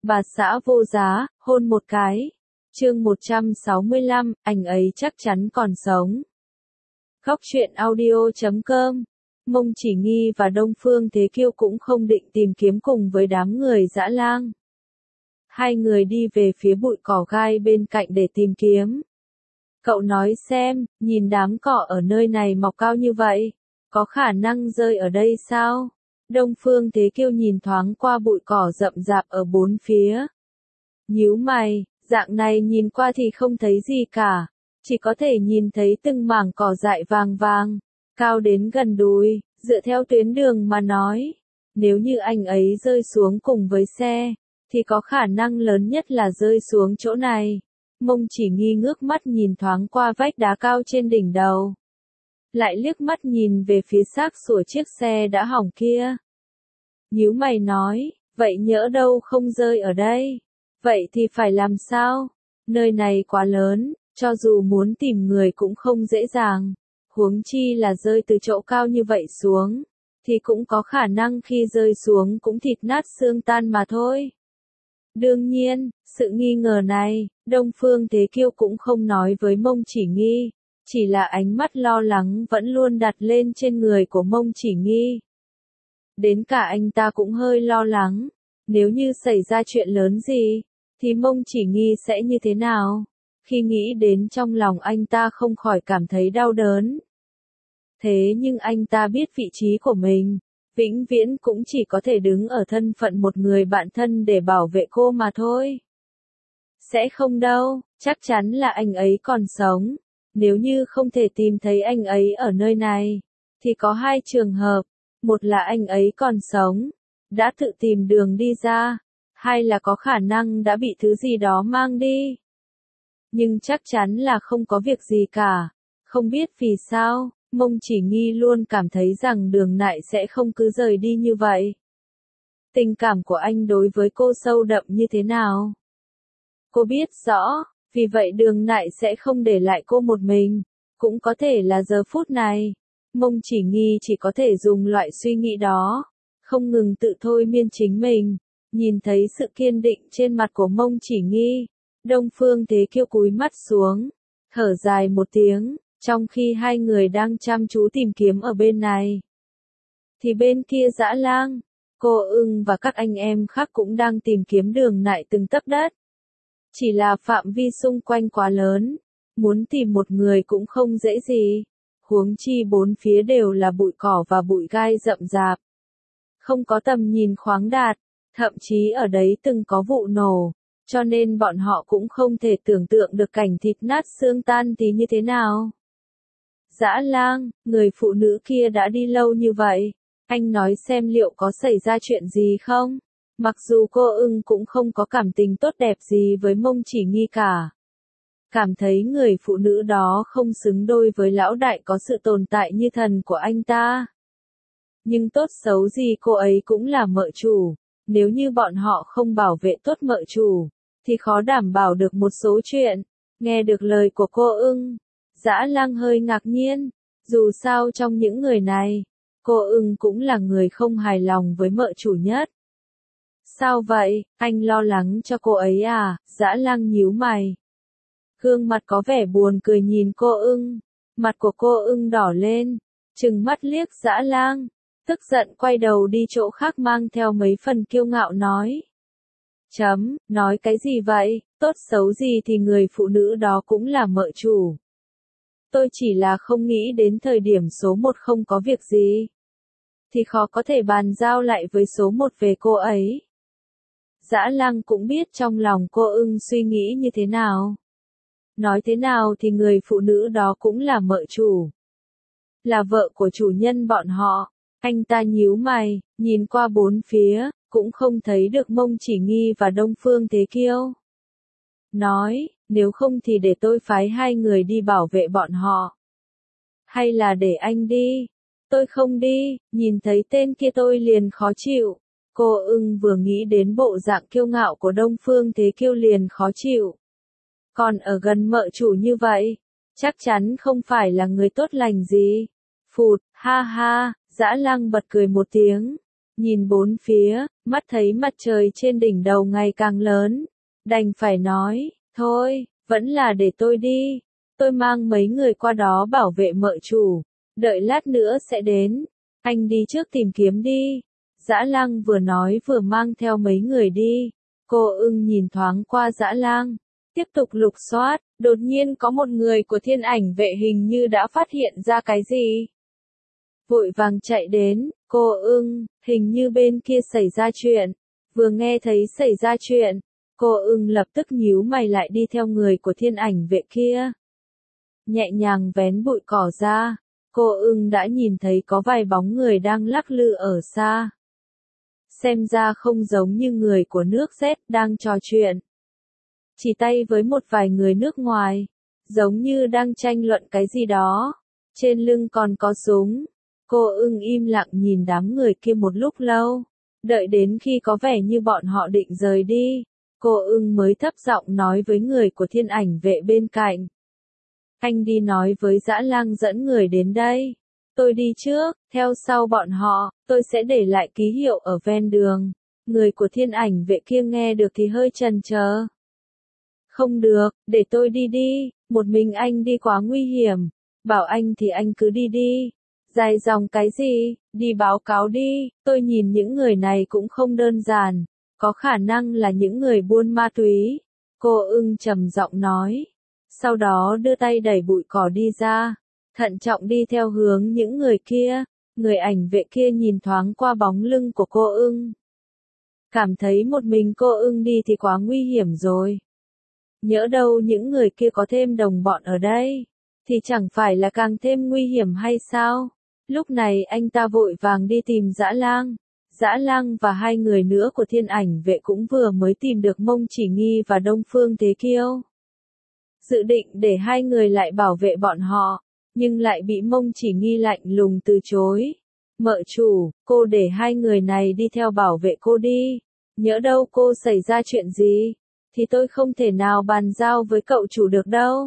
Bà xã vô giá, hôn một cái. Chương 165, anh ấy chắc chắn còn sống. Góc truyện audio.com. Mông Chỉ Nghi và Đông Phương Thế Kiêu cũng không định tìm kiếm cùng với đám người dã lang. Hai người đi về phía bụi cỏ gai bên cạnh để tìm kiếm. Cậu nói xem, nhìn đám cỏ ở nơi này mọc cao như vậy, có khả năng rơi ở đây sao? Đông Phương Thế Kiêu nhìn thoáng qua bụi cỏ rậm rạp ở bốn phía. Nhíu mày, dạng này nhìn qua thì không thấy gì cả, chỉ có thể nhìn thấy từng mảng cỏ dại vàng vàng, cao đến gần đùi, dựa theo tuyến đường mà nói. Nếu như anh ấy rơi xuống cùng với xe, thì có khả năng lớn nhất là rơi xuống chỗ này. Mông Chỉ Nghi ngước mắt nhìn thoáng qua vách đá cao trên đỉnh đầu. Lại liếc mắt nhìn về phía xác sủa chiếc xe đã hỏng kia. Nhíu mày nói, vậy nhỡ đâu không rơi ở đây. Vậy thì phải làm sao? Nơi này quá lớn, cho dù muốn tìm người cũng không dễ dàng. Huống chi là rơi từ chỗ cao như vậy xuống, thì cũng có khả năng khi rơi xuống cũng thịt nát xương tan mà thôi. Đương nhiên, sự nghi ngờ này, Đông Phương Thế Kiêu cũng không nói với Mông Chỉ Nghi, chỉ là ánh mắt lo lắng vẫn luôn đặt lên trên người của Mông Chỉ Nghi. Đến cả anh ta cũng hơi lo lắng, nếu như xảy ra chuyện lớn gì, thì Mông Chỉ Nghi sẽ như thế nào? Khi nghĩ đến trong lòng anh ta không khỏi cảm thấy đau đớn. Thế nhưng anh ta biết vị trí của mình, vĩnh viễn cũng chỉ có thể đứng ở thân phận một người bạn thân để bảo vệ cô mà thôi. Sẽ không đâu, chắc chắn là anh ấy còn sống. Nếu như không thể tìm thấy anh ấy ở nơi này, thì có hai trường hợp. Một là anh ấy còn sống, đã tự tìm đường đi ra. Hai là có khả năng đã bị thứ gì đó mang đi. Nhưng chắc chắn là không có việc gì cả. Không biết vì sao, Mông Chỉ Nghi luôn cảm thấy rằng Đường Nại sẽ không cứ rời đi như vậy. Tình cảm của anh đối với cô sâu đậm như thế nào? Cô biết rõ, vì vậy Đường Nại sẽ không để lại cô một mình. Cũng có thể là giờ phút này, Mông Chỉ Nghi chỉ có thể dùng loại suy nghĩ đó, không ngừng tự thôi miên chính mình. Nhìn thấy sự kiên định trên mặt của Mông Chỉ Nghi, Đông Phương Thế Kiêu cúi mắt xuống, thở dài một tiếng, trong khi hai người đang chăm chú tìm kiếm ở bên này. Thì bên kia dã lang, cô Ưng và các anh em khác cũng đang tìm kiếm Đường Nại từng tấc đất. Chỉ là phạm vi xung quanh quá lớn, muốn tìm một người cũng không dễ gì, huống chi bốn phía đều là bụi cỏ và bụi gai rậm rạp. Không có tầm nhìn khoáng đạt. Thậm chí ở đấy từng có vụ nổ, cho nên bọn họ cũng không thể tưởng tượng được cảnh thịt nát xương tan thì như thế nào. Dã lang, người phụ nữ kia đã đi lâu như vậy, anh nói xem liệu có xảy ra chuyện gì không? Mặc dù cô Ưng cũng không có cảm tình tốt đẹp gì với Mông Chỉ Nghi cả. Cảm thấy người phụ nữ đó không xứng đôi với lão đại có sự tồn tại như thần của anh ta. Nhưng tốt xấu gì cô ấy cũng là mợ chủ. Nếu như bọn họ không bảo vệ tốt mợ chủ, thì khó đảm bảo được một số chuyện. Nghe được lời của cô Ưng, dã lang hơi ngạc nhiên. Dù sao trong những người này, cô Ưng cũng là người không hài lòng với mợ chủ nhất. Sao vậy, anh lo lắng cho cô ấy à? Dã lang nhíu mày. Gương mặt có vẻ buồn cười nhìn cô Ưng. Mặt của cô Ưng đỏ lên, trừng mắt liếc dã lang. Tức giận quay đầu đi chỗ khác mang theo mấy phần kiêu ngạo nói. Nói cái gì vậy, tốt xấu gì thì người phụ nữ đó cũng là mợ chủ. Tôi chỉ là không nghĩ đến thời điểm số 1 không có việc gì, thì khó có thể bàn giao lại với số 1 về cô ấy. Dã lang cũng biết trong lòng cô Ưng suy nghĩ như thế nào. Nói thế nào thì người phụ nữ đó cũng là mợ chủ. Là vợ của chủ nhân bọn họ. Anh ta nhíu mày, nhìn qua bốn phía, cũng không thấy được Mông Chỉ Nghi và Đông Phương Thế Kiêu. Nói, nếu không thì để tôi phái hai người đi bảo vệ bọn họ. Hay là để anh đi? Tôi không đi, nhìn thấy tên kia tôi liền khó chịu. Cô Ưng vừa nghĩ đến bộ dạng kiêu ngạo của Đông Phương Thế Kiêu liền khó chịu. Còn ở gần mợ chủ như vậy, chắc chắn không phải là người tốt lành gì. Phụt, ha ha. Dã lang bật cười một tiếng, nhìn bốn phía, mắt thấy mặt trời trên đỉnh đầu ngày càng lớn, đành phải nói, thôi, vẫn là để tôi đi, tôi mang mấy người qua đó bảo vệ mợ chủ, đợi lát nữa sẽ đến, anh đi trước tìm kiếm đi. Dã Lang vừa nói vừa mang theo mấy người đi, cô ưng nhìn thoáng qua Dã Lang, tiếp tục lục soát, đột nhiên có một người của Thiên Ảnh vệ hình như đã phát hiện ra cái gì. Vội vàng chạy đến, cô ưng, hình như bên kia xảy ra chuyện, vừa nghe thấy xảy ra chuyện, cô ưng lập tức nhíu mày lại đi theo người của Thiên Ảnh vệ kia. Nhẹ nhàng vén bụi cỏ ra, cô ưng đã nhìn thấy có vài bóng người đang lắc lư ở xa. Xem ra không giống như người của nước Z đang trò chuyện. Chỉ tay với một vài người nước ngoài, giống như đang tranh luận cái gì đó. Trên lưng còn có súng. Cô ưng im lặng nhìn đám người kia một lúc lâu. Đợi đến khi có vẻ như bọn họ định rời đi, cô ưng mới thấp giọng nói với người của Thiên Ảnh vệ bên cạnh. Anh đi nói với Dã Lang dẫn người đến đây. Tôi đi trước, theo sau bọn họ, tôi sẽ để lại ký hiệu ở ven đường. Người của Thiên Ảnh vệ kia nghe được thì hơi chần chờ. Không được, để tôi đi đi, một mình anh đi quá nguy hiểm. Bảo anh thì anh cứ đi đi. Dài dòng cái gì, đi báo cáo đi, tôi nhìn những người này cũng không đơn giản. Có khả năng là những người buôn ma túy. Cô ưng trầm giọng nói. Sau đó đưa tay đẩy bụi cỏ đi ra. Thận trọng đi theo hướng những người kia, người ảnh vệ kia nhìn thoáng qua bóng lưng của cô ưng. Cảm thấy một mình cô ưng đi thì quá nguy hiểm rồi. Nhỡ đâu những người kia có thêm đồng bọn ở đây, thì chẳng phải là càng thêm nguy hiểm hay sao? Lúc này anh ta vội vàng đi tìm Dã Lang. Dã Lang và hai người nữa của Thiên Ảnh vệ cũng vừa mới tìm được Mông Chỉ Nghi và Đông Phương Thế Kiêu. Dự định để hai người lại bảo vệ bọn họ, nhưng lại bị Mông Chỉ Nghi lạnh lùng từ chối. Mợ chủ, cô để hai người này đi theo bảo vệ cô đi. Nhỡ đâu cô xảy ra chuyện gì, thì tôi không thể nào bàn giao với cậu chủ được đâu.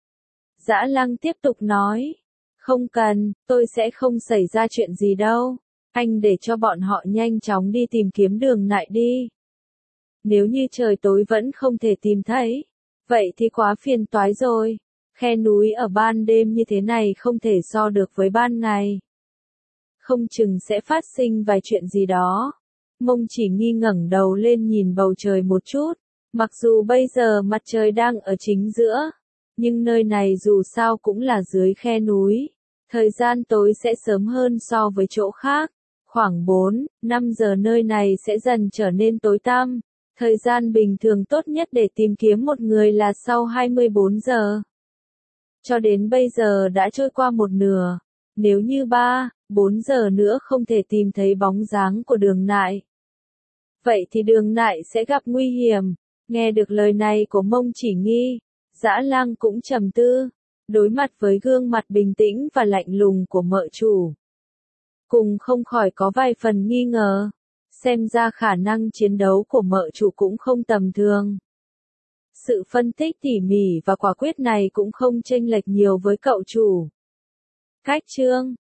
Dã Lang tiếp tục nói. Không cần, tôi sẽ không xảy ra chuyện gì đâu. Anh để cho bọn họ nhanh chóng đi tìm kiếm đường lại đi. Nếu như trời tối vẫn không thể tìm thấy, vậy thì quá phiền toái rồi. Khe núi ở ban đêm như thế này không thể so được với ban ngày. Không chừng sẽ phát sinh vài chuyện gì đó. Mông Chỉ Nghi ngẩng đầu lên nhìn bầu trời một chút. Mặc dù bây giờ mặt trời đang ở chính giữa, nhưng nơi này dù sao cũng là dưới khe núi. Thời gian tối sẽ sớm hơn so với chỗ khác. Khoảng 4-5 giờ nơi này sẽ dần trở nên tối tăm. Thời gian bình thường tốt nhất để tìm kiếm một người là sau 24 giờ. Cho đến bây giờ đã trôi qua một nửa. Nếu như 3-4 giờ nữa không thể tìm thấy bóng dáng của Đường Nại, vậy thì Đường Nại sẽ gặp nguy hiểm. Nghe được lời này của Mông Chỉ Nghi, Dã Lang cũng trầm tư, đối mặt với gương mặt bình tĩnh và lạnh lùng của mợ chủ. Cùng không khỏi có vài phần nghi ngờ, xem ra khả năng chiến đấu của mợ chủ cũng không tầm thường. Sự phân tích tỉ mỉ và quả quyết này cũng không chênh lệch nhiều với cậu chủ. Cách chương